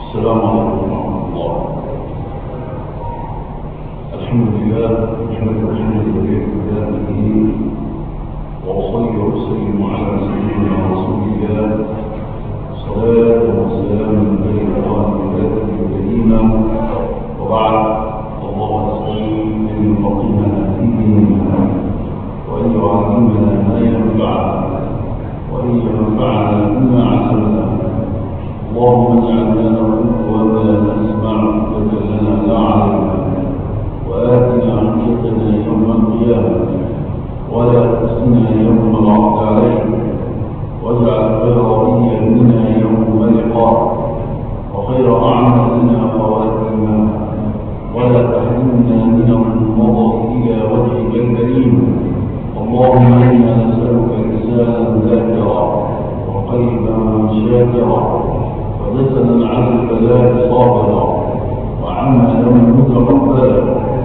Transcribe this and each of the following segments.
السلام عليكم ورحمة الله. الحمد لله نحمده ونشكره بذاته وأصلي وأسلم على سيدنا رسول الله صلاة وسلام بارك بذاته الكريمة. وبعد الله أسأل أن يفقهنا في ديننا وأن يعلمنا ما ينفعنا وأن ينفعنا بما علمنا. اللهم اجعلنا نقول وما نسمع وجعلنا لا علينا وآتنا حجتنا يوم القيامة ولا تخزنا يوم العرض عليك واجعل خير أيامنا يوم اللقاء وخير أعمالنا خواتيمها ولا تحرمنا من النظر إلى وجهك الكريم. اللهم إنا نسألك لسانا ذاكرا وقلبا شاكرا ولسنا على البلاء صابرا وعملا متقبلا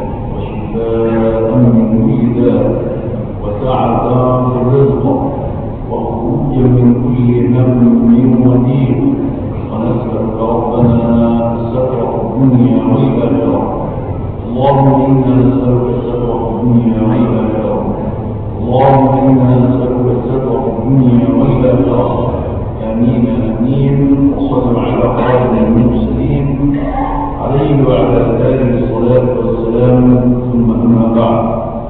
وشفاء من كل داء وسعة في الرزق وخروجا من كل هم ودين. ونسألك ربنا الستر في الدنيا والآخرة. اللهم إنا نسألك الستر في الدنيا والآخرة. اللهم إنا نسألك الستر في الدنيا والآخرة. آمين آمين. وصلوا على خاتم المرسلين عليه وعلى آله الصلاة والسلام. ثم أما بعد،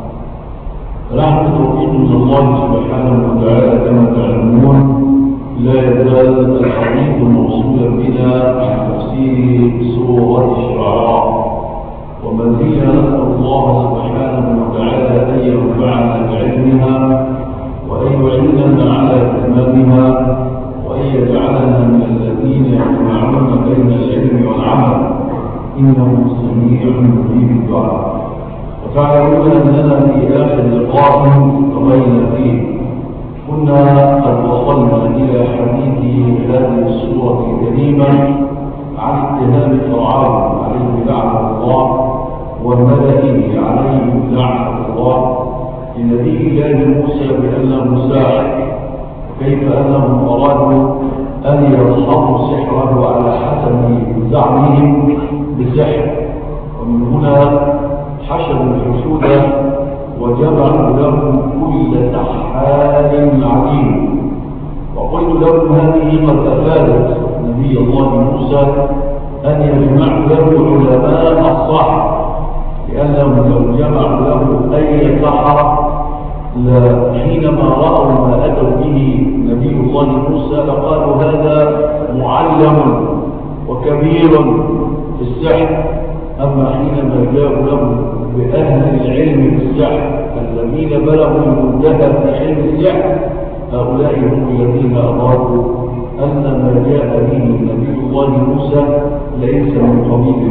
فنحن توفيق من الله سبحانه وتعالى كما تعلمون لا يزال الحديث موصولا بنا عن تفسير سورة الشعراء، وما زلنا نسأل الله سبحانه وتعالى أن ينفعنا بعلمها وأن يعيننا على إتمامها وأن يجعلنا من الذين يجمعون بين العلم والعمل إنه سميع مجيب الدعاء. وتعلمون أننا في آخر لقاء قضينا فيه كنا قد وصلنا إلى حديث هذه السورة الكريمة عن اتهام فرعون عليه لعنة الله وملئه عليه لعنة الله لنبي الله موسى بأنه ساحر، وكيف أنهم أرادوا أن يصحبوا سحره على حسب زعمهم بسحر. ومن هنا حشدوا الحشود وجمعوا لهم كل سحار عليم. وقلت لهم هذه قد أفادت نبي الله موسى أن يجمعوا له علماء الصحر، لأنهم لو جمعوا له أي سحر حينما رأوا ما أتوا به نبي الله موسى لقالوا هذا معلم وكبير في السحر. أما حينما جاءوا له بأهل العلم في السحر الذين بلغوا المنتهى في علم السحر، هؤلاء هم الذين أرادوا أن ما جاء به نبي الله موسى ليس من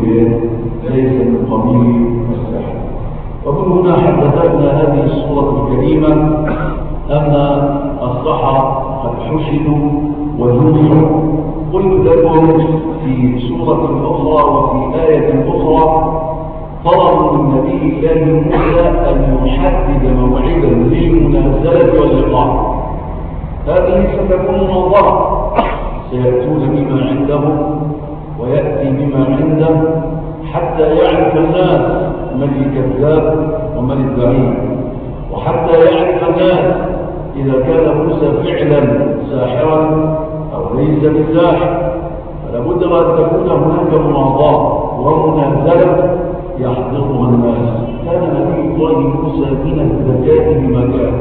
قبيل السحر. ومن هنا حدثتنا هذه السورة الكريمة أن السحرة قد حشدوا وجمعوا. قلت لكم في سورة أخرى وفي آية أخرى طلبوا من نبي الله موسى أن يحدد موعدا للمنازلة واللقاء. هذه ستكون منظرة، سيأتون بما عندهم ويأتي بما عنده حتى يعرف الناس من الكذاب ومن الدعيم، وحتى يعرف الناس إذا كان موسى فعلا ساحرا أو ليس بساحر. فلا بد أن تكون هناك مناظرة ومنازلة يحضرها الناس. كان نبي الله موسى من الذكاء بما كان.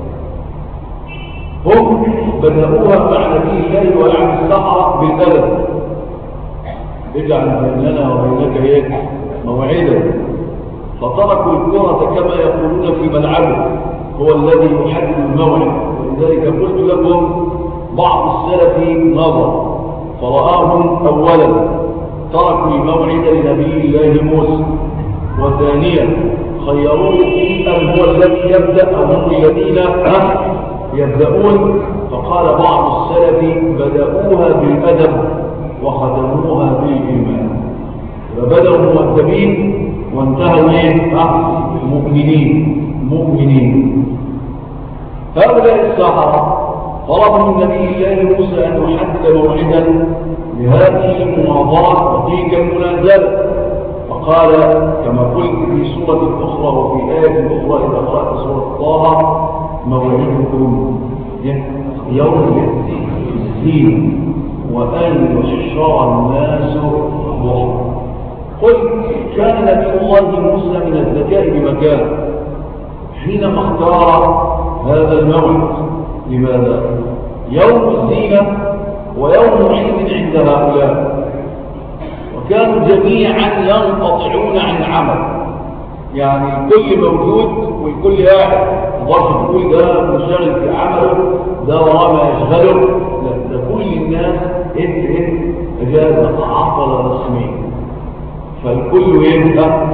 هم بدأوها مع نبي الله ومع السحرة بالأدب، اجعل بيننا وبينك موعدا. فتركوا الكرة كما يقولون في ملعبه، هو الذي يحدد الموعد. ولذلك قلت لكم بعض السلف نظر فرآهم أولا تركوا الموعد لنبي الله موسى، وثانيا خيروه في أن هو الذي يبدأ أو هم الذين يبدأون. فقال بعض السلف بدأوها بالأدب وختموها بالإيمان، فبدأوا مؤدبين وانتهوا مؤمنين. هؤلاء السحرة طلبوا من نبي الله موسى أن يحدد موعدا لهذه المناظرة نزل فقال كما قلت في سورة أخرى وفي آية أخرى إذا قرأت سورة طه موعدكم يوم الدين وأن يحشر الناس ضحى. قل كان نبي الله موسى من الذكاء بمكان حينما اختار هذا الموعد. لماذا؟ يوم الزينة ويوم عيد عند هؤلاء، وكانوا جميعا ينقطعون عن عمل، يعني كل موجود والكل قاعد، ضرب كل ده منشغل في عمله، ده وراه ما يشغله، لا ده كل الناس اجازه عطله رسميه، فالكل يبقى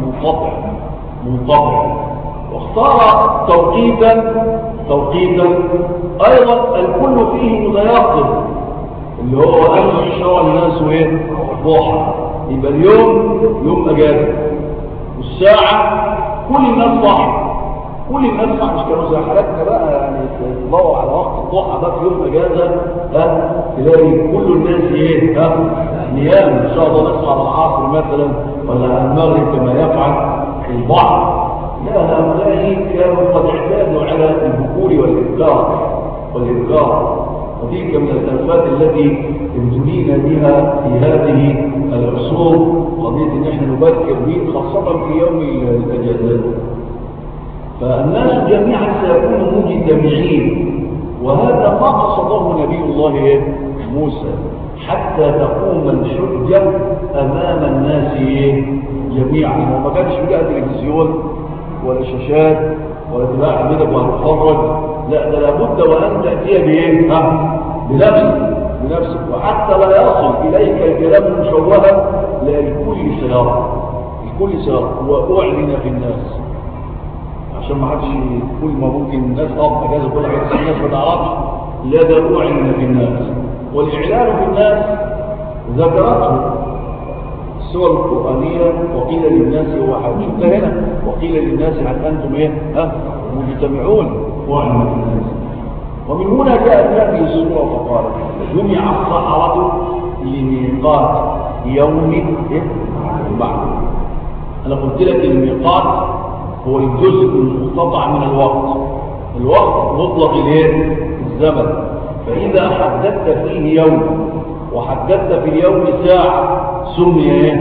منقطع. واختار توقيتا ايضا الكل فيه متيقظ، اللي هو أن يحشر الناس ضحى، يبقى اليوم يوم أجازة، والساعة كل الناس صاحي، كل الناس صاحي، مش كانوا زي حالاتنا بقى يعني تدوروا على وقت الضحى ده في يوم أجازة، تلاقي كل الناس نيام، إن شاء الله نسمع العصر مثلا ولا المغرب كما يفعل البعض. لا، هؤلاء كانوا قد اعتادوا على البكور والإبكار، وتلك من الألفات التي ابتلينا بها في هذه العصور، قضية ان احنا نبكر به خاصة في يوم الأجازات. فالناس جميعا سيكونوا مجتمعين، وهذا ما قصده نبي الله موسى، حتى تقوم الحجة أمام الناس جميعا. وما كانش بقى تلفزيون ولا شاشات ولا تباع عندك وهتتفرج، لا، ده لابد وأن تأتي بنفسك، وحتى لا يصل إليك الكلام مشوها للكل سيارة وأعلن في الناس، عشان ما حدش كل ما ممكن الناس أجازة كل حاجة الناس ما تعرفش، لا ده أعلن في الناس. والإعلان في الناس ذكرته السور القرآنية، وقيل للناس شفنا هنا وقيل للناس هل أنتم مجتمعون، وأعلن في الناس. ومن هنا جاءت هذه السورة فقال جمع السحرة لميقات يوم معلوم. أنا قلت لك الميقات هو الجزء المقتطع من الوقت مطلق الزمن، فإذا حددت فيه يوم وحددت في اليوم ساعة سمي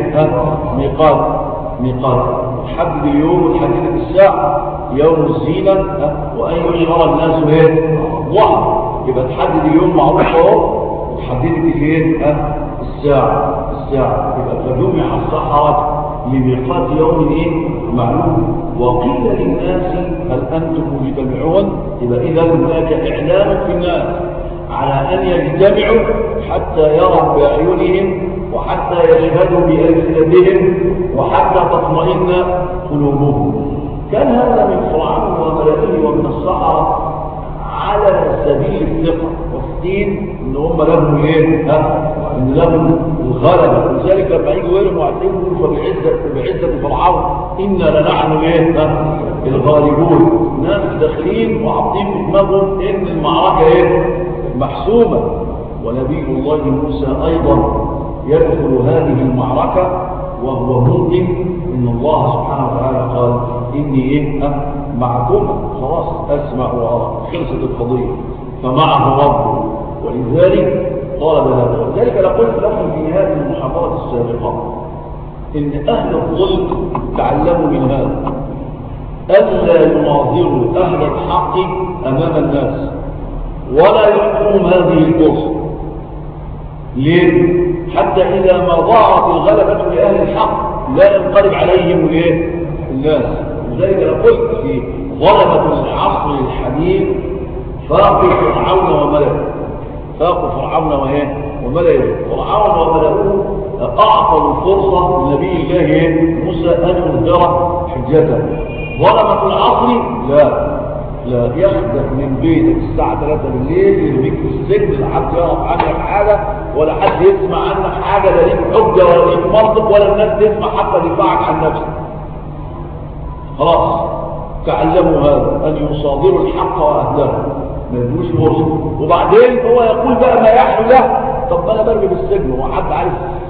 ميقات. تحدد اليوم وتحدد الساعة، يوم الزينة وأن يحشر الناس ضحى، يبقى تحدد اليوم معروف اهو، وتحددت الساعة، يبقى فجمع السحرة لميقات يوم معلوم. وقيل للناس هل أنتم مجتمعون، يبقى إذا هناك إعلان في الناس على أن يجتمعوا حتى يروا بأعينهم وحتى يشهدوا بألسنتهم وحتى تطمئن قلوبهم. كان هذا من فرعون وملئه ومن السحرة على سبيل الثقة والدين، ان هم لهم ان لهم الغلبة. ولذلك لما يجوا يرموا عليهم فبعزة فرعون إنا لنحن الغالبون، ناس داخلين وعاطين في دماغهم ان المعركة محسومة. ونبي الله موسى أيضا يدخل هذه المعركة وهو مؤمن ان الله سبحانه وتعالى قال إني معكم، خلاص أسمع وأرى، خلصت القضية، فمعه ربه، ولذلك طالب هذا. ولذلك لقلت لكم في هذه المحاضرة السابقة إن أهل الظلم تعلموا من هذا ألا يناظروا أهل الحق أمام الناس ولا يحكموا هذه الفرصة. ليه؟ حتى إذا ما ضاعت الغلبة لأهل الحق لا ينقلب عليهم الناس. لذلك قلت في ظلمة العصر الحديث فاقوا فرعون وملئه، فرعون وملئه أعطوا الفرصة لنبي الله موسى أن يظهر حجته. ظلمة العصر لا يخدم من بيتك الساعة 3 بالليل يرميك في السجن، لا حد يعرف عنك حاجة ولا حد يسمع عنك حاجة، لا ليك حجة ولا ليك منطق ولا الناس تسمع حتى دفاعك عن نفسك. خلاص تعلموا هذا أن يصادروا الحق وأهله، ما يدوش فرصة. وبعدين هو يقول بقى ما يحلو له، طب أنا برمي بالسجن وحد عارف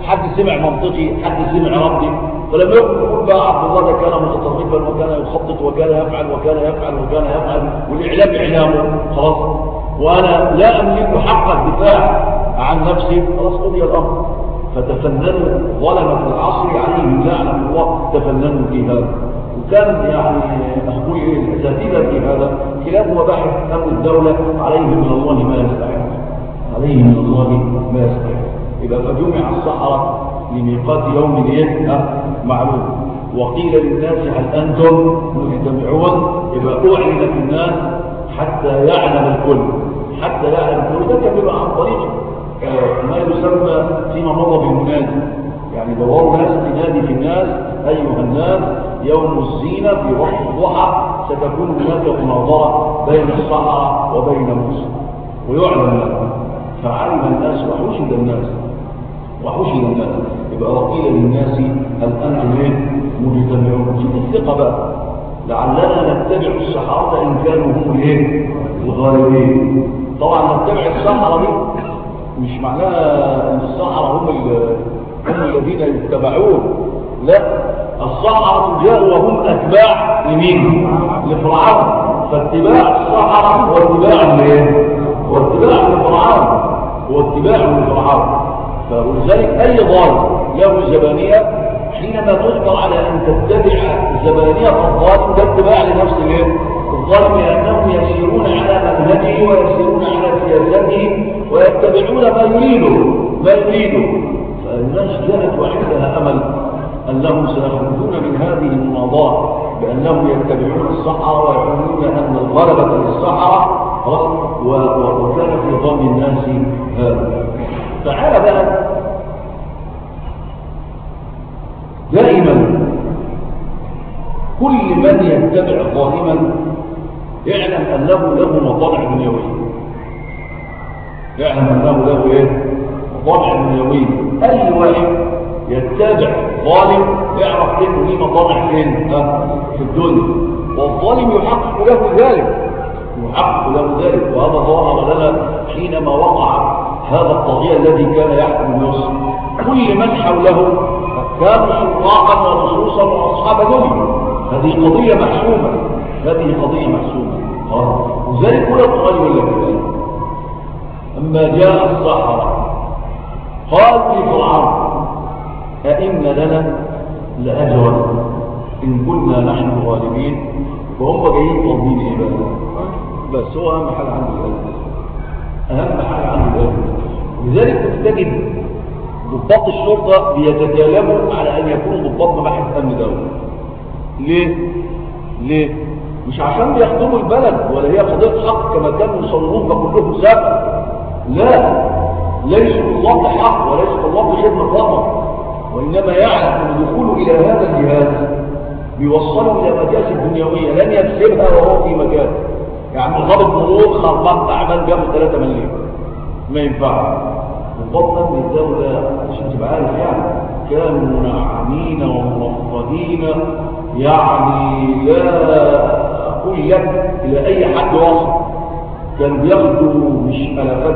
حد سمع منطقي، حد سمع ربي. فلما يقول بقى عبد الله ده كان متطرفا وكان يخطط وكان يفعل وكان يفعل وكان يفعل، والإعلام إعلامه خلاص، وأنا لا أملك حق الدفاع عن نفسي، خلاص قضي الأمر. فتفننوا ظلمة العصر عليهم لعنة الله، تفننوا في هذا. وكان يعني أخوي الأساتذة في هذا خلاف مباحث أمن الدولة عليهم من الله ما يستحق، عليهم من الله ما يستحق. إذا فجمع السحرة لميقات يوم معلوم، وقيل للناس هل أنتم مجتمعون، إذا أعلن في الناس حتى يعلم الكل، حتى يعلم الكل. ده كان بيبقى عن طريق ما يسمى فيما مضى بالمنادي، يعني دوروا ناس تنادي في الناس أيها الناس يوم الزينة في وقت الضحى ستكون هناك مناظرة بين السحرة وبين موسى، ويعلم لهم. فعلم الناس وحشد الناس، وحشد الناس. يبقى وقيل للناس هل أنتم مجتمعون. في الثقة بقى لعلنا نتبع السحرة إن كانوا هم الغالبين. طبعا نتبع السحرة دي مش معناها ان السحرة هم الذين يتبعون، لا، السحرة جاءوا وهم اتباع لمين؟ لفرعون. فاتباع السحرة هو اتباع لفرعون، هو اتباع لفرعون. فلذلك اي ضال له زبانية حينما تقدر على ان تتبع زبانية الظالم ده اتباع لنفس الظالم، لانهم يسيرون على منهجه ويسيرون على سياسته ويتبعون ما يريده. فالناس كانت وعندها امل انهم سيخرجون من هذه المناظرة بانهم يتبعون السحرة ويعلمون ان الغلبة للسحرة، وكان في ظن الناس هذا. تعال بقى دائما كل من يتبع ظالما يعلم انه له مطالع دنيويه، يعلم انه له مطالع دنيويه. اي واحد يتبع ظالم يعرف انه ليه مطالع فين في الدنيا، والظالم يحقق له ذلك، وهذا ظهر لنا حينما وقع هذا الطغيان الذي كان يحكم مصر. كل من حوله كانوا سراقا ولصوصا واصحاب دنيا. هذه قضيه محسومه. وذلك كل القرآن يقول لك أما جاء السحرة قال لفرعون أئن لنا لأجرا إن كنا نحن الغالبين. وهم جايين طالبين إيه بقى؟ بس هو أهم حاجة عنده الأجر. لذلك تجد ضباط الشرطة بيتكالبوا على أن يكونوا ضباط مباحث أمن دولة. ليه؟ مش عشان بيخدموا البلد ولا هي قضية حق كما كانوا يصورون فكلهم سابق، لا، ليسوا الله حق وليسوا الله بخدمة فقط، وإنما يعلم أن دخوله إلى هذا الجهاز بيوصله إلى مجالس الدنيوية لن يكسبها وهو في مجال. يعني ضابط مرور خربان تعبان جابوا 3 مليون ما ينفع. ضبط أمن الدولة عشان تبقى عارف كانوا منعمين ومرفضين، يعني لا أقول لك إلى أي حد وصل. كان بياخدوا مش ألافات،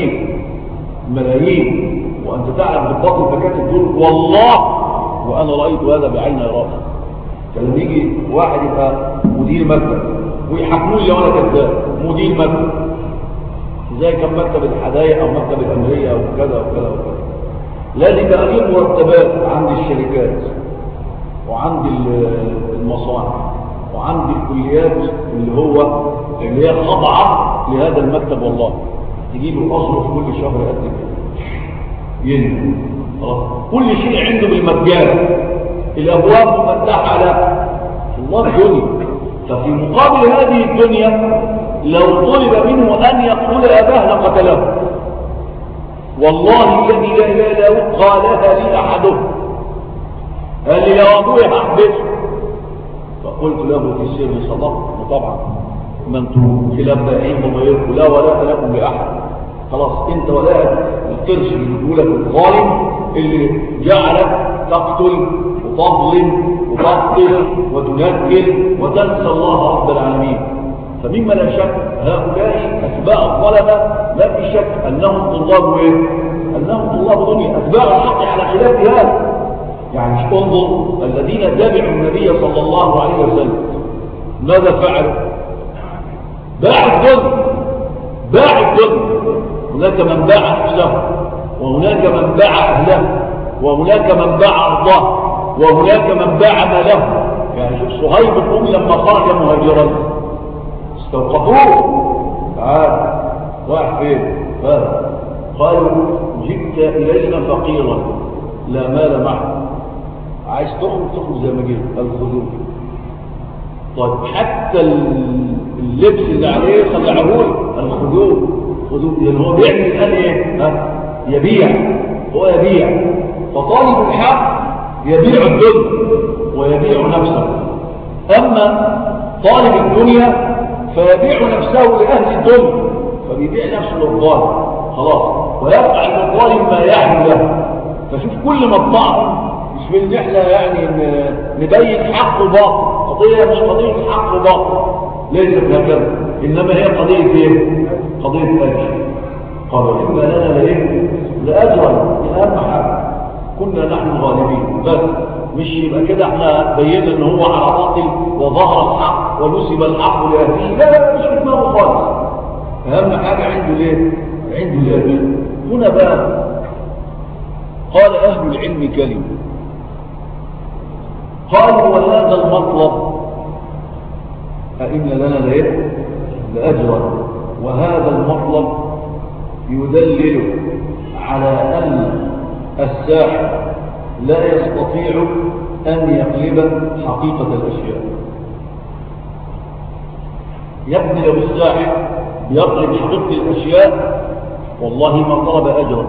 ملايين. وأنت تعلم ضباط المكاتب دول والله، وأنا رأيت هذا بعين راسي، كان يجي واحد يبقى مدير مكتب ويحكموا لي وأنا كذاب مدير مكتب، زي كان مكتب الحدائق أو مكتب الأمرية أو كذا وكذا وكذا. لازم أجيب مرتبات عند الشركات وعند المصانع وعند الكليات اللي هي خاضعة لهذا المكتب. والله تجيب الأصل في كل شهر قد كده ينزل خلاص، كل شيء عنده بالمجان، الأبواب مفتحة له الله الدنيا. ففي مقابل هذه الدنيا لو طلب منه أن يقتل أباه لقتله. والله الذي لا إله إلا هو قالها لي أحدهم، قال لي يا أبوي أحبسه. فقلت له في السر صدقت، وطبعا ما انتم خلاف دائم وضيقوا لا ولاء لكم لأحد، خلاص انت ولاء القرش اللي يقولك الظالم اللي جعلك تقتل وتظلم وتقتل وتنكل وتنسى الله رب العالمين. فمما لا شك هؤلاء أتباع الظلمة لا في شك أنهم طلاب أنهم طلاب دنيا أتباع الحق على خلاف هذا. يعني انظر الذين تابعوا النبي صلى الله عليه وسلم ماذا فعلوا؟ باعوا الدنيا، باعوا الدنيا. هناك من باع نفسه، وهناك من باع أهله، وهناك من باع أرضه، وهناك من باع ماله. يعني شوف صهيب الرومي لما خرج مهاجرا استوقفوه، تعال رايح فين؟ قالوا جئت إلينا فقيرا لا مال معه، عايز تخرج زي ما جيت، الخذوه. طيب حتى اللبس اللي عليه خلعوه، الخذوه خذوه، لأن هو بيعمل الآن ايه؟ يبيع، هو يبيع. فطالب الحق يبيع الدنيا ويبيع نفسه. أما طالب الدنيا فيبيع نفسه لأهل الدنيا، فبيبيع نفسه للظالم خلاص، ويبقى عند الظالم ما يعمل له. فشوف كل مطمع مش من احنا يعني نبين حق وباطل، قضية مش قضية حق وباطل، ليست هكذا، إنما هي قضية ايه؟ قضية أجر. قالوا إما لنا لأجرا، أهم حاجة كنا نحن غالبين، بس مش يبقى كده احنا بينا ان هو على باطل وظهر الحق ونسب الحق لأهله، لا مش في دماغه خالص. أهم حاجة عنده ليه؟ عنده اليقين. هنا بقى قال أهل العلم كلمة، قالوا وهذا المطلب أئن لنا لأجرا، وهذا المطلب يدلل على أن الساحر لا يستطيع أن يقلب حقيقة الأشياء. يبني لو الساحر يقلب حقيقة الأشياء والله ما طلب أجرا.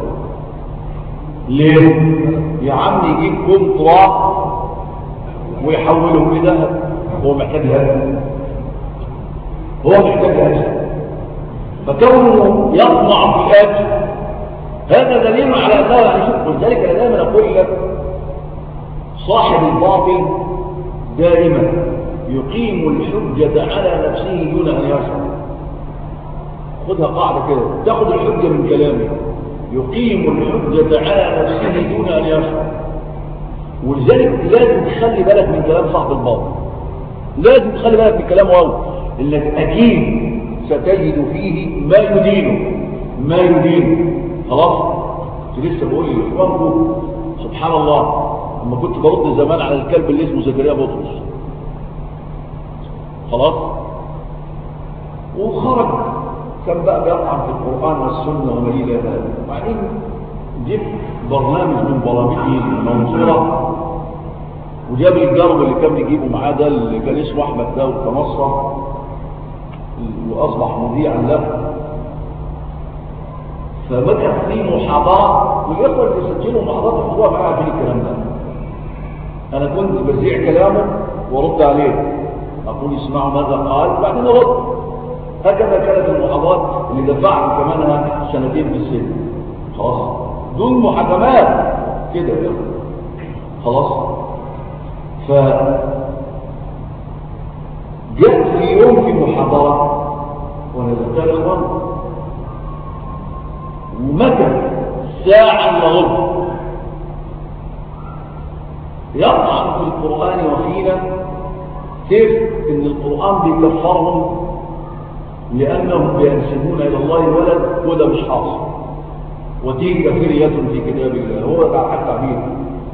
ليه؟ يا عم يجيب كم تراب ويحوله لذهب، هو محتاج هذا، هو محتاج هذا. فكونه يطمع في الأجر هذا دليل على أنه يعني شوف. ولذلك أنا دائما أقول لك صاحب الباطل دائما يقيم الحجة على نفسه دون أن يشعر. خذها قاعدة كده، تأخذ الحجة من كلامه، يقيم الحجة على نفسه دون أن يشعر. ولذلك لازم تخلي بالك من كلام صاحب الباطل، لازم تخلي بالك من كلامه أول، إنك أكيد ستجد فيه ما يدينه. خلاص؟ كنت لسه بقول لإخوانكم سبحان الله لما كنت برد زمان على الكلب اللي اسمه زكريا بطرس، خلاص؟ وخرج كان بقى بيطعن في القرآن والسنة وما إلى ذلك. وبعدين جبت برنامج من برامجه المنصورة وجاب الجرب اللي كان بيجيبه معاه ده اللي كان اسمه أحمد داود كمصر، وأصبح مذيعا له. فبدأ في محاضرة، والإخوة اللي بيسجلوا محاضرات الأسبوع معاه عارفين الكلام ده. أنا كنت بذيع كلامه وأرد عليه، أقول اسمعوا ماذا قال وبعدين أرد. هكذا كانت المحاضرات اللي دفعت كمانها 2 سنين في السجن، خلاص دون محاكمات كده يا خلاص. جاءت في يوم في محاضرة وانا ذكرت الاخوان ومكث ساعة الا ربع يطعن في القرآن وفينا، كيف ان القرآن بيكفرهم لانهم بينسبون الى الله ولد، وده مش حاصل، وتلك فرية في كتاب الله، هو ده حتى تعبير.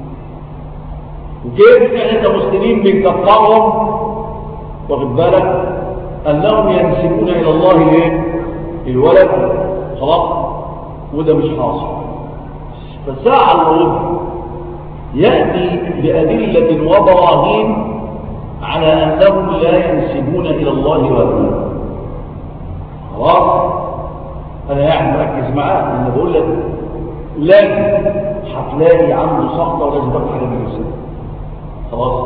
وكيف احنا كمسلمين بنكفرهم واخد بالك انهم ينسبون الى الله ايه؟ الولد، خلاص، وده مش حاصل. فساعة الرب يأتي بأدلة وبراهين على أنهم لا ينسبون إلى الله ولدا. خلاص أنا يعني مركز معاه، أنا بقول لك لازم هتلاقي عنده سخطة ولازم تاخد حاجة من الإنسان. خلاص.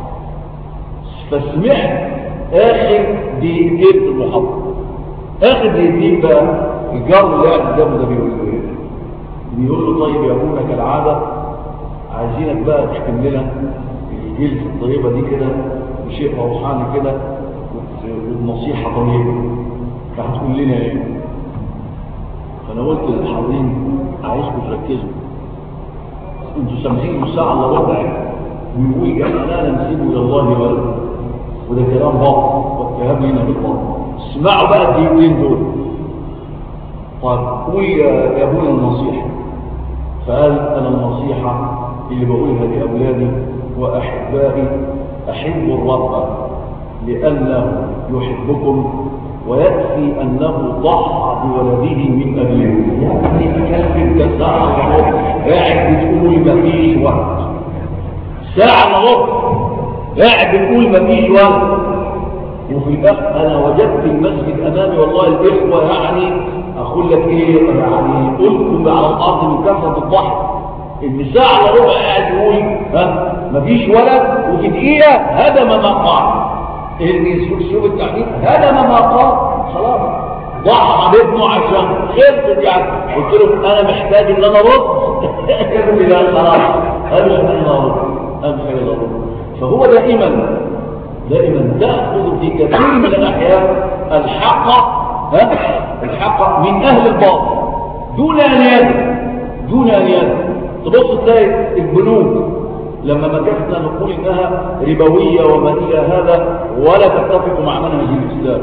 فسمعت آخر دقيقتين في المحاضرة، آخر دقيقتين بقى الجار اللي قاعد قدامه ده بيقول له إيه؟ بيقول له طيب يا أبونا كالعادة عايزينك بقى تحكم لنا الجلسة الطيبة دي كده بشيء روحاني كده وبنصيحة طيبة، فهتقول لنا إيه؟ فأنا قلت للحاضرين عايزكم تركزوا، انتوا سامعين ساعة الا ربع ويقول احنا لا نسيبه الى الله ولد، وده كلام باطل والكلام هنا بالباطل. اسمعوا بقى الدقيقتين دول. طيب قول يا ابونا النصيحة. فقال انا النصيحة اللي بقولها لاولادي واحبائي احبوا الرب لانه يحبكم ويكفي انه ضحى بولده من اجلكم. يعني كلب انت ساعه قاعد بتقول مفيش وقت، ساعه ونص قاعد بتقول مفيش وقت، وفي الاخر انا وجدت المسجد امامي والله الاخوه يعني اقول لك ايه يعني قلت على الارض من كثره الضحك. ان ساعه الا ربع قاعد يقول مفيش ولد، وفي دقيقه هدم ما قال. شوف التعليم هدم ما قال، خلاص ضحى بابنه عشان خلصت يعني. قلت له انا محتاج ان انا ارد قال لي لا خلاص انا مش هرد. فهو دائما تاخذ في كثير من الاحيان الحق من اهل الباطل دون ان يدري. تبص تلاقي البنوك لما مكثنا نقول انها ربويه وما الى هذا ولا تتفق مع منهج الاسلام.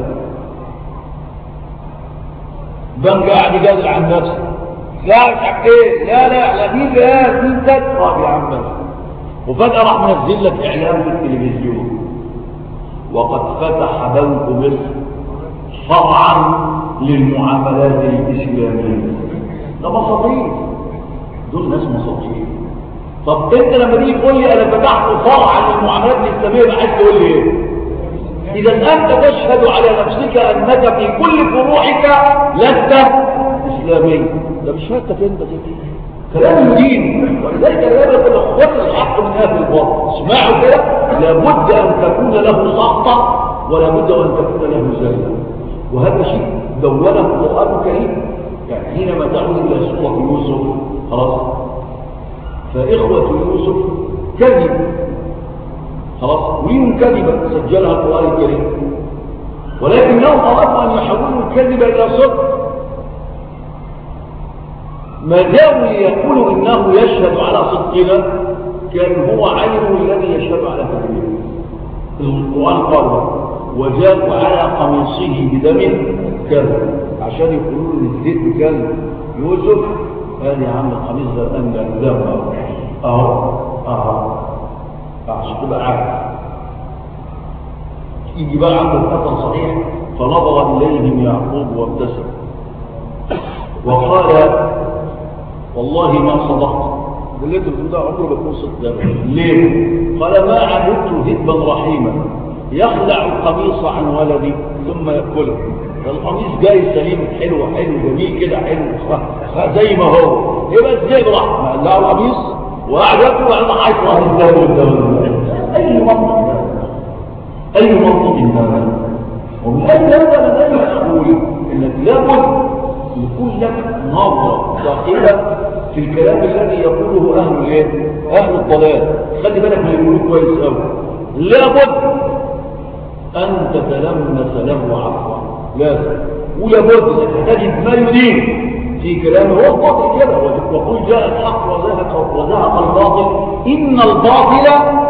بنك قاعد يجادل عن نفسه، لا مش عارف ايه، لا دي تكره يا عم. وفجاه راح منزل لك اعلان في التلفزيون وقد فتح بنك مصر فرعا للمعاملات الاسلاميه. ده مساطير، دول ناس مساطير. طب انت لما تيجي تقول لي انا فتحت فرعا للمعاملات الاسلاميه عايز تقول لي ايه؟ اذا انت تشهد على نفسك انك في كل فروعك لست اسلامي. ده مش شهادتك انت كده، كلام الدين. ولذلك لابد ان اخوات الحق من اهل الباطل اسمعوا كده، لابد ان تكون له سقطه ولابد ان تكون له زله. وهذا شيء دونه القران الكريم. يعني حينما تعود الى سوره يوسف خلاص، فإخوة يوسف كذب خلاص، وين كذبة سجلها القرآن الكريم، ولكنهم أردوا أن يحولوا الكذب إلى صدق. ما داموا يقولوا إنه يشهد على صدقنا كان هو عين الذي يشهد على كذبه. القرآن قال وجاءوا على قميصه بدم كذب، عشان يقولوا ان الزيت كان يوسف. قال يا عم القميص ده الان ده اهو عشان تبقى عارف. يجي بقى عنده الحسن صحيح، فنظر اليهم يعقوب وابتسم وقال والله ما صدقت. اللي انت بتقول ده عمره بيكون صدق. ليه؟ قال ما عبدت ذئبا رحيما يخلع القميص عن ولدي ثم ياكله. القميص جاي سليم حلو جميل كده حلو زي ما هو، يبقى الذئب راح مقلع القميص وقعد ياكل وقعد حيطلع ازاي قدام. اي منطق هذا؟ ومن اجل هذا من اقول انك لابد يكون لك نظره داخله في الكلام الذي يقوله اهل الضلال. خلي بالك من اللي يقولوه كويس قوي. لابد ان تتلمس له عفوا، لازم. ولابد انك تجد ما يدين في كلامه. هو الباطل كده، وقل جاء الحق وزهق الباطل ان الباطل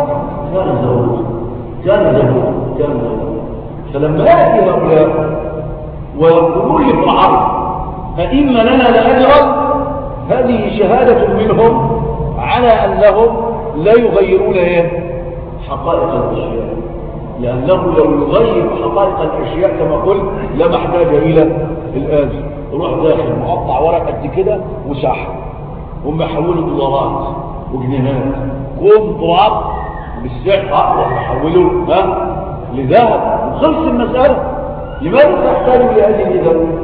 كان زهوقا. فلما ياتي هؤلاء ويقولون لفرعون فإن لنا لأجرا، هذه شهادة منهم على أنهم لا يغيرون حقائق الأشياء، لأنه لو يغير حقائق الأشياء كما قلت لا محتاج إلى الآن روح داخل مقطع ورق قد كده وسحب، هم يحولوا دولارات وجنيهات قوم تراب بالسعر ويحولوا لذهب وخلص المسألة. لماذا تحتاج لأجل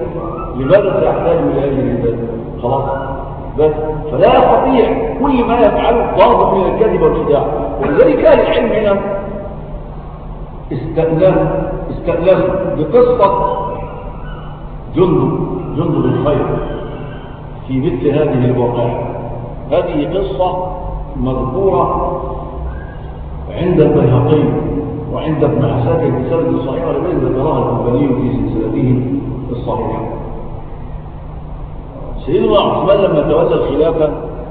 ذلك؟ خلاص بس. فلا يستطيع كل ما يفعله ضرب من الكذب والخداع. ولذلك اهل العلم هنا استأنسوا بقصة جندب الخير في مثل هذه الواقعة. هذه قصة مذكورة عند البيهقي وعند ابن عساكر بسند صحيح، ولم ذكرها الألباني في سلسلته الصحيحة. سيدنا عثمان لما تولى الخلافة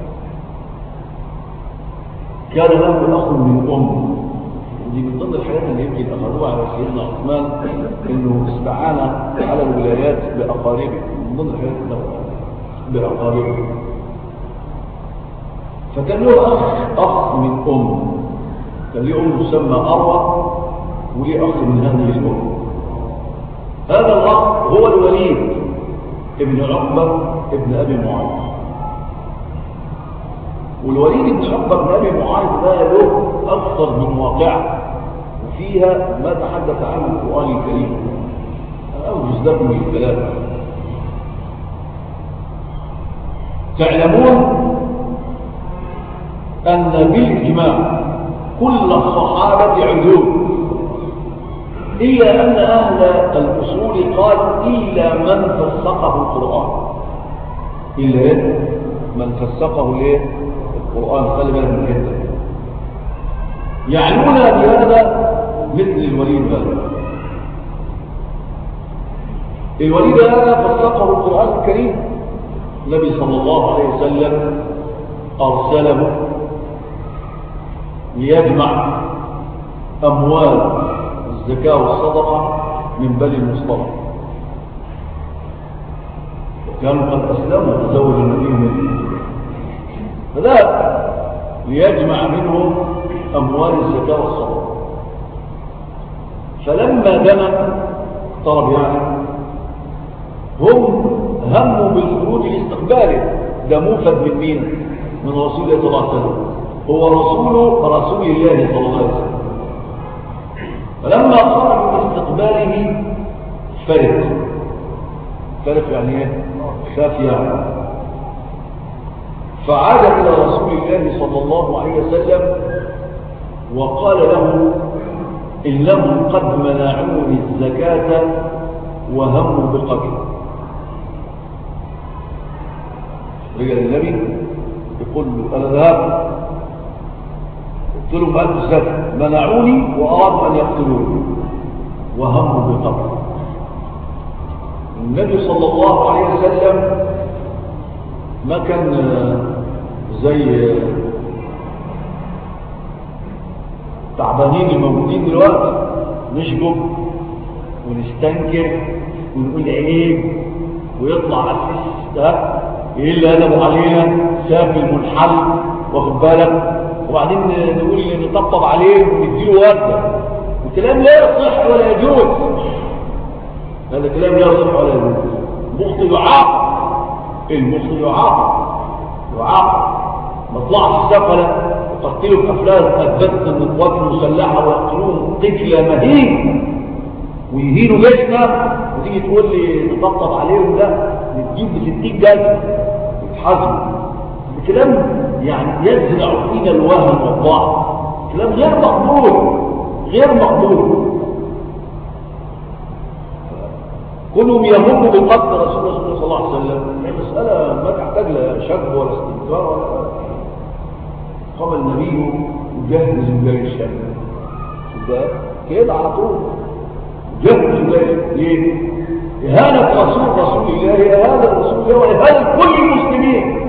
كان له أخ من أم، ودي من ضمن الحاجات اللي يمكن أخذوها على سيدنا عثمان إنه استعان على الولايات بأقاربه، من ضمن الحاجات اللي بأقاربه. فكان له أخ من أم، كان له أم تسمى أروى وليه أخ من هذه الأم. هذا الأخ هو الوليد ابن عقبة ابن أبي معاذ. والوليد بن عقبة بن أبي معاذ ده له أكثر من واقعة وفيها ما تحدث عنه القرآن الكريم. أوجز لكم الكلام. تعلمون أن بالإجماع كل الصحابة عدول، إلا أن أهل الأصول قال إلا من فسقه القرآن. إلا من فسقه ليه القرآن. خلي بالك من الحته. يعنون بهذا مثل الوليد هذا. الوليد هذا فسقه القرآن الكريم. النبي صلى الله عليه وسلم أرسله ليجمع أموال الزكاة والصدقة من بني المصطلق، وكانوا قد أسلموا وتزوج النبي منهم، فذهب ليجمع منهم أموال الزكاة والصدقة. فلما دنا اقترب يعني هم هموا بالخروج لاستقباله. ده موفد من مين؟ من رسول الله صلى الله عليه وسلم. هو رسول الله صلى الله عليه وسلم. فلما خرجوا لاستقباله فرق يعني ايه؟ خاف يعني. فعاد إلى رسول الله صلى الله عليه وسلم وقال له إنهم قد منعوني الزكاة وهموا بالقتل. رجل النبي يقول له أنا ذهبت قلت لهم أنتوا الزكاة، منعوني وأرادوا أن يقتلوني وهموا بالقتل. النبي صلى الله عليه وسلم ما كان زي تعبانين الموجودين دلوقتي نشجب ونستنكر ونقول عيب ويطلع على الفيس ده يقل أدبه علينا سافل منحل واخد بالك، وبعدين نقول نطبطب عليه ونديله وردة. الكلام لا يصح ولا يجوز. هذا كلام لا يصح ولا يجوز. المخطئ يعاقب. المخطئ يعاقب. ما طلعش السفلة وقتلوا بأفلام أثبتنا من القوات المسلحة ويقتلوهم قتل مهين ويهينوا جيشنا، وتيجي تقول لي نطبطب عليهم؟ لا، نجيب ب60 جلد يتحاسبوا. الكلام يعني يزرع فينا الوهم والضعف. كلام غير مقبول، غير مقبول. كلهم يهموا بقتل رسول الله صلى الله عليه وسلم. المسألة ما تحتاج لا شك ولا استنكار ولا قام النبي يجهز الجيش كده على طول. جهز الجيش ليه؟ إهانة رسول الله، إهانة رسول الله وإهانة كل المسلمين.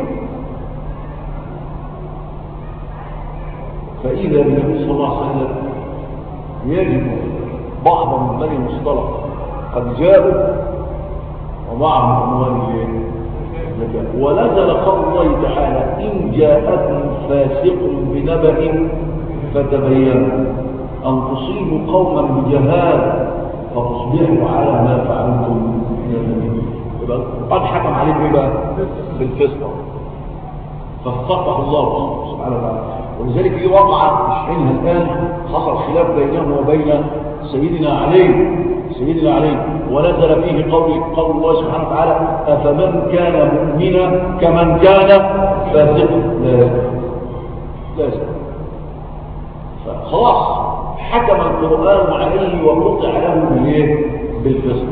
فإذا بالنبي صلى الله عليه وسلم يجب بعض من بني المصطلق قد جاءوا ومعهم أموال الزكاة. ونزل قول الله تعالى إن جاءكم فاسق بنبأ فتبينوا أن تصيبوا قوما بجهالة فتصبحوا على ما فعلتم نادمين. يبقى قد حكم عليهم ايه بقى؟ بالفسق. فاستغفر الله سبحانه وتعالى. ولذلك في وقعة مشحنها الآن حصل خلاف بينه وبين سيدنا علي ونزل فيه قول الله سبحانه وتعالى أفمن كان مؤمنا كمن كان فاسقا لا يزال. فخلاص حكم القرآن عليه وقطع له بالفسق.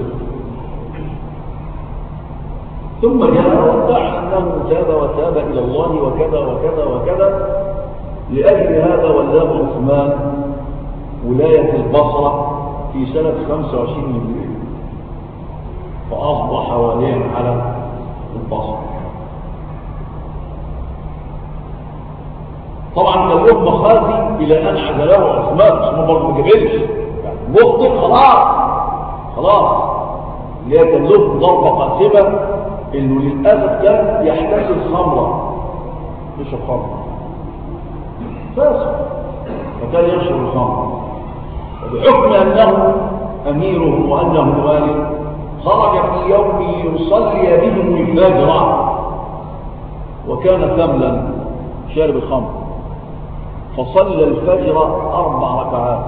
ثم جاء وادعى أنه تاب إلى الله وكذا وكذا وكذا. لأجل هذا ولاه عثمان ولاية البصرة في سنة 25 هجرية، فأصبح واليا على البصرة. طبعا كان له مخازي الى ان عزله عثمان، بس ما برضه ما جابلش يعني مخطئ خلاص اللي هي كان له ضربه قاسمه انه للاسف كان يحتسب خمره، يشرب خمره فاسق، فكان يشرب الخمر، وبحكم انه اميرهم وانه والي خرج في يوم يصلي بهم الفجر، وكان ثملا شارب الخمر، فصلى الفجر 4 ركعات.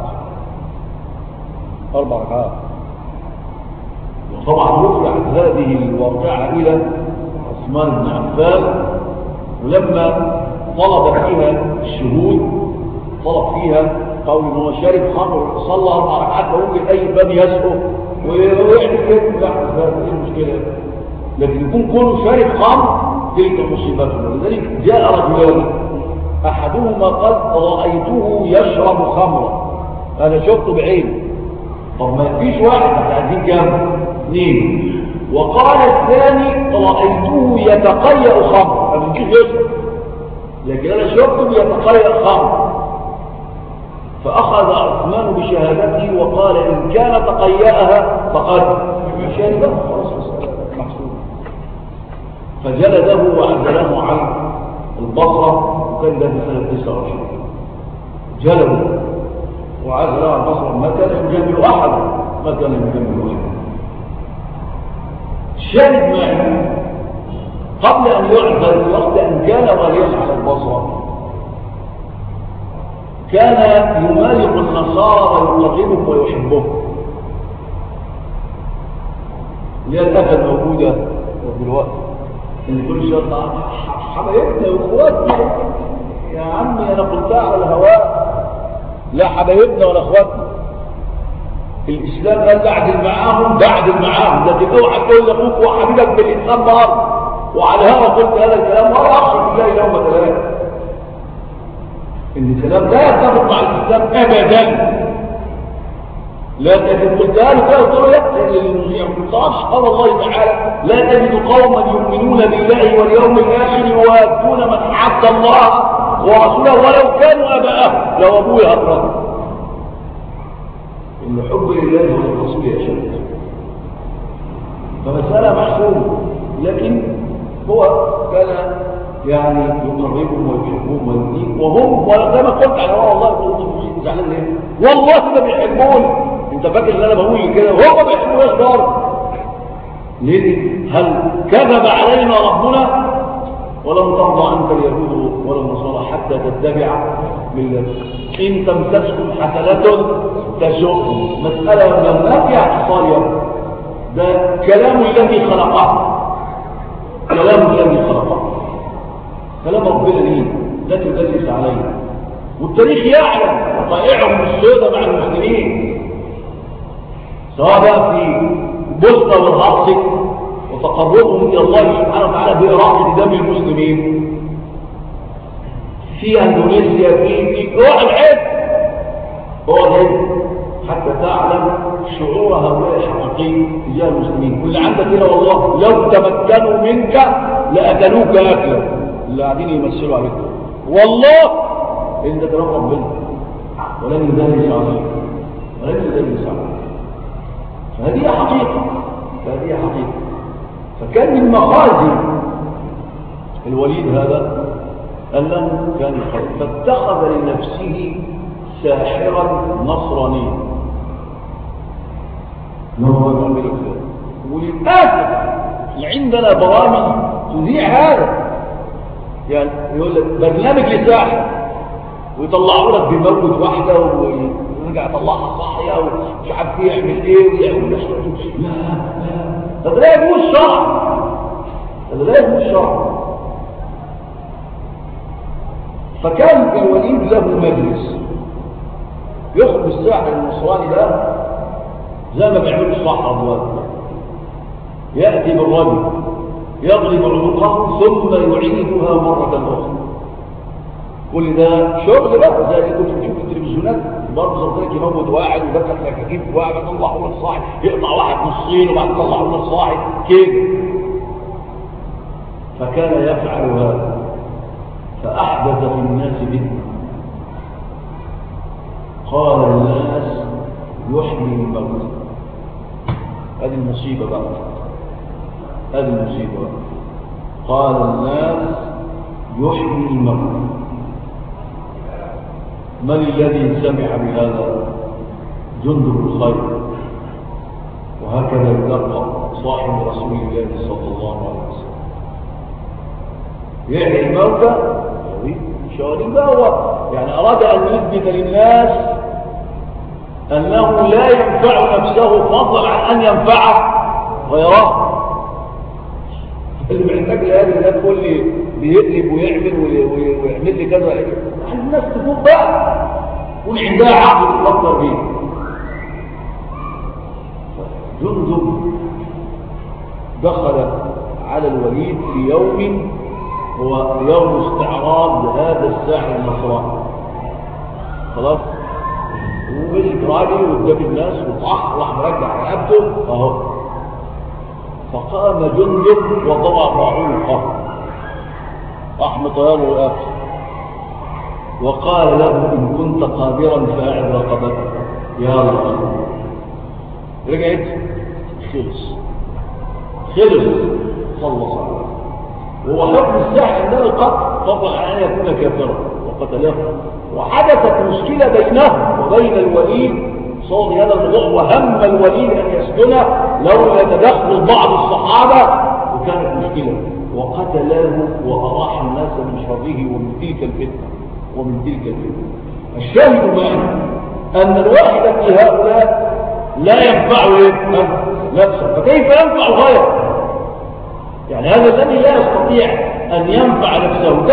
وطبعا رفعت هذه الواقعة إلى عثمان بن عفان، ولما طلب فيها الشهود طلب فيها قول ان هو شارب خمر صلى 4 ركعات، فممكن اي باب يسقط ويعمل كده، لا ايه المشكله؟ لكن يكون كله شارب خمر تلك مصيبته. ولذلك جاء رجلان احدهما قال رايته يشرب خمرا، انا شفته بعيني. طب ما فيش واحد، احنا عايزين كام؟ 2. وقال الثاني رايته يتقيأ خمر، ما بنجيش يشرب، لكن انا شفته يتقيأ خمر. فاخذ عثمان بشهادته وقال ان كان تقيأها فقد شربها، خلاص محسوب. فجلده وعزله عن البصره، وكان ده في سنه 29. جلده وعزله عن البصره، ما كان يجامل احد، شاهد معي قبل ان يعزل، وقت ان كان واليا على البصره كان يمالك النصارى ويقربهم ويحبهم، اللي هي الآفة الموجودة دلوقتي اللي كل شيء حبايبنا واخواتنا. يا عمي انا قلتها على الهواء، لا حبايبنا ولا اخواتنا. الاسلام قال بعدل معاهم، لكن اوعى تقول لاخوك وحبيبك بالاسلام بارض وعلى هوا قلت هذا الكلام ولا اخشى بالله يوم ثلاثه. ان الكلام لا يتفق مع الاسلام ابدا. لا تجد قلتها له كده قلت له لا المذيع قال الله تعالى لا تجد قوما يؤمنون بالله واليوم الاخر يوادون من حد الله ورسوله ولو كانوا اباءهم، لو ابويا اقرب. ان حب لله والرسول يشد، فمساله محسومه، لكن هو كان يعني يقربهم ويحبهم ويدين، وهم وزي ما قلت على والله كنت زعلان ليه؟ والله ما بيحبوني. انت فاكر ان انا بقول كده؟ هم ما بيحبوناش برضه. ليه؟ هل كذب علينا ربنا؟ ولم ترضى عنك اليهود ولا النصارى حتى تتبع ملتهم. ان تمسسكم حسنه تسؤهم. مساله ما فيها احصال يوم، ده كلام الذي خلقه، كلام ربنا ليه لا تدلس عليه. والتاريخ يعلم وطائعهم السوداء مع المسلمين، سواء بقى في بوسنة والهرسك وتقربهم الى الله سبحانه وتعالى بإراقة دم المسلمين، في اندونيسيا، في روح العيد هو ده، حتى تعلم شعور هؤلاء الحقيقي تجاه المسلمين. واللي عندك هنا والله لو تمكنوا منك لأكلوك أكلا، اللي قاعدين يمثلوا عليك والله إن ده كلام ربنا ولن يدلس عليك. فهذه حقيقة. فكان من مخازي الوليد هذا أنه كان فاتخذ لنفسه ساحرا نصرانيا. وللآسف عندنا برامج تذيع هذا، يعني يقول لك برنامج لساحر ويطلعوا لك بيموت واحدة ويرجع يطلعها صاحية ومش عارف يعمل ايه ويعمل لا هذا لا يجوز شرعا. فكان الوليد له مجلس يخرج الساحر النصراني ده زي ما بيعملوا الصحراء دلوقتي، يأتي بالرجل يضرب عنقه ثم يعيدها مرة أخرى. كل ده شغل بقى زي اللي كنت بتشوف في التلفزيونات، برضه صدقك يموت واحد ويفتح لك واحد يطلعه من الصاحب، يقطع واحد نصين وبعد يطلعه من الصاحب كده. فكان يفعل هذا، فأحدث في الناس فتنة. قال الناس يحيي الموت. هذه المصيبة بقى، هذه المصيبة بقى. قال الناس يحيي الموت. من الذي سمع بهذا؟ جندب الخير. وهكذا يلقى صاحب رسول الله صلى الله عليه وسلم. يحيي الموتى شغالين بقى. هو يعني أراد أن يثبت للناس أنه لا ينفع نفسه فضلا عن أن ينفع غيره. اللي محتاج لهذه الناس تقول لي بيقلب ويعمل لي كذا. الناس تقول بقى والعندها عقل تفكر بيه. جندب دخل على الوليد في يوم هو يوم استعراض هذا الساحر النصراني. خلاص، ومسك راجل قدام الناس وطح راح مرجع رقبته اهو. فقام جندب وضرب عنقه، راح مطيره رقبته وقال له ان كنت قادرا فاعد رقبتك. يا الله، رجعت خلص خلص. وهو حكم الساحر انه القتل فضل عن ان يكون كافرا وقتله. وحدثت مشكله بينه وبين الوليد صار هذا الموضوع، وهم الوليد ان يسجنه لولا تدخل بعض الصحابه، وكانت مشكله وقتله واراح الناس من شره ومن تلك الفتنه. الشاهد معنا ان الواحد في هؤلاء لا ينفع نفسه، فكيف ينفع غيره؟ يعني هذا الذي لا يستطيع أن ينفع نفسه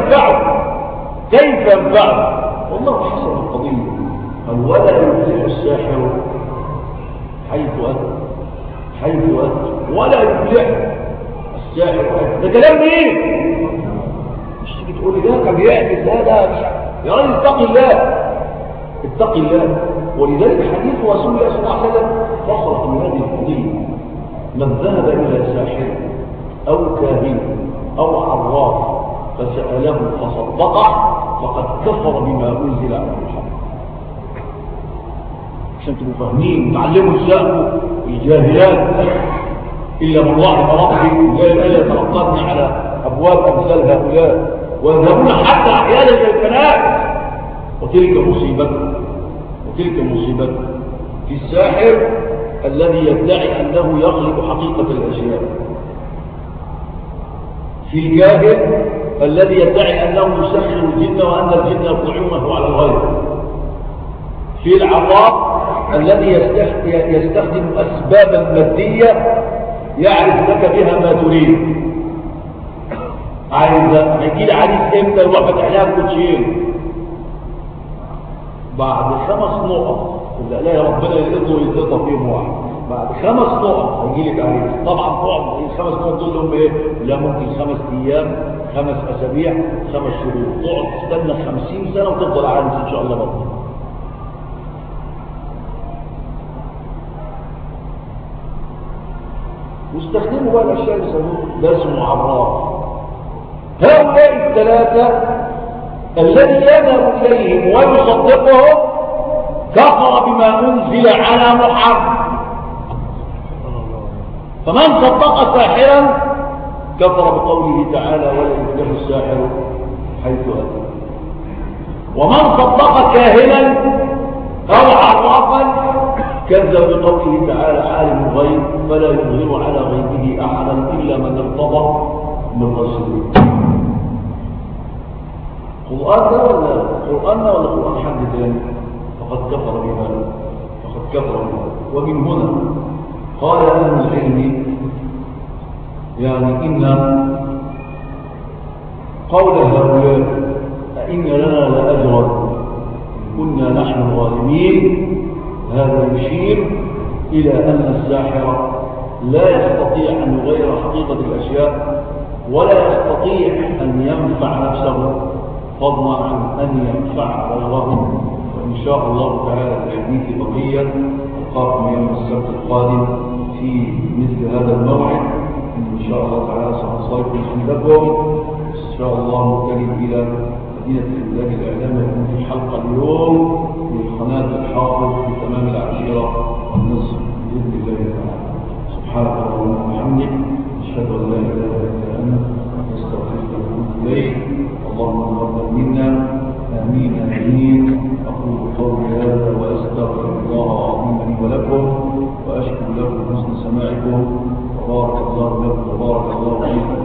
كيف ينفعه؟ والله حسب القضية. قال ولا يفلح الساحر حيث أتى ولا يفلح الساحر حيث. ده كلام مين؟ مش تيجي تقول لي ده كان بيعمل ده يا راجل اتق الله. ولذلك حديث رسول الله صلى الله عليه وسلم فصل في هذه القضية: من ذهب إلى ساحر أو كاهن أو عراف فسأله فصدقه فقد كفر بما أنزل على محمد. عشان تبقوا فاهمين تعلموا الساق الجاهلات إلا من رحم ربي لا يترقبن على أبواب أمثال هؤلاء ويذهبون حتى أحيانا إلى الكنائس. وتلك مصيبته في الساحر الذي يدعي أنه يغلب حقيقة الأشياء، في الجاهل الذي يدعي أنه يسخر الجن وأن الجن يطلعونه على الغيب، في العراف الذي يستخدم أسبابا مادية يعرف لك بها ما تريد. عايز يجي لي عريس امتى يروح فتح لها كوتشين بعد 5 نقط، لا ربنا يلقطه فيهم واحد بعد 5 نقط هيجي لك عريس. طبعا تقعد ال5 نقط دول لهم ايه؟ لا ممكن 5 ايام 5 اسابيع 5 شهور، تقعد تستنى 50 سنه وتفضل عارف ان شاء الله برضه. واستخدموا بقى الاشياء اللي يسموه ده اسمه عراف. هؤلاء الثلاثه الذي يذهب اليهم ويصدقهم كفر بما انزل على محمد. فمن صدق ساحرا كفر بقوله تعالى ولا يفلح الساحر حيث أتى. ومن صدق كاهنا أو عرافا كذب بقوله تعالى عالم الغيب فلا يظهر على غيبه أحدا إلا من ارتضى من رسوله. قرآن ولا قرآن حد ثاني؟ فقد كفر بما ومن هنا قال أهل العلم يعني إن قول هؤلاء أئن لنا لأجرا كنا نحن الظالمين هذا يشير إلى أن الساحر لا يستطيع أن يغير حقيقة الأشياء ولا يستطيع أن ينفع نفسه فضلا عن أن ينفع غيره. وإن شاء الله تعالى في الحديث بقية ألقاكم يوم السبت القادم في مثل هذا الموعد إن شاء الله تعالى سنصلي لكم إن شاء الله متجه إلى مدينة الإنتاج الإعلامي يكون في حلقة اليوم من قناة الحافظ في تمام العشيرة والنصف بإذن الله تعالى. سبحانك اللهم وبحمدك أشهد أن لا إله إلا أنت أستغفرك وأتوب إليك. اللهم تقبل منا آمين آمين. أقول قولي هذا وأستغفر الله العظيم لي ولكم وأشكر لكم حسن سماعكم وبارك الله لكم وبارك الله فيكم.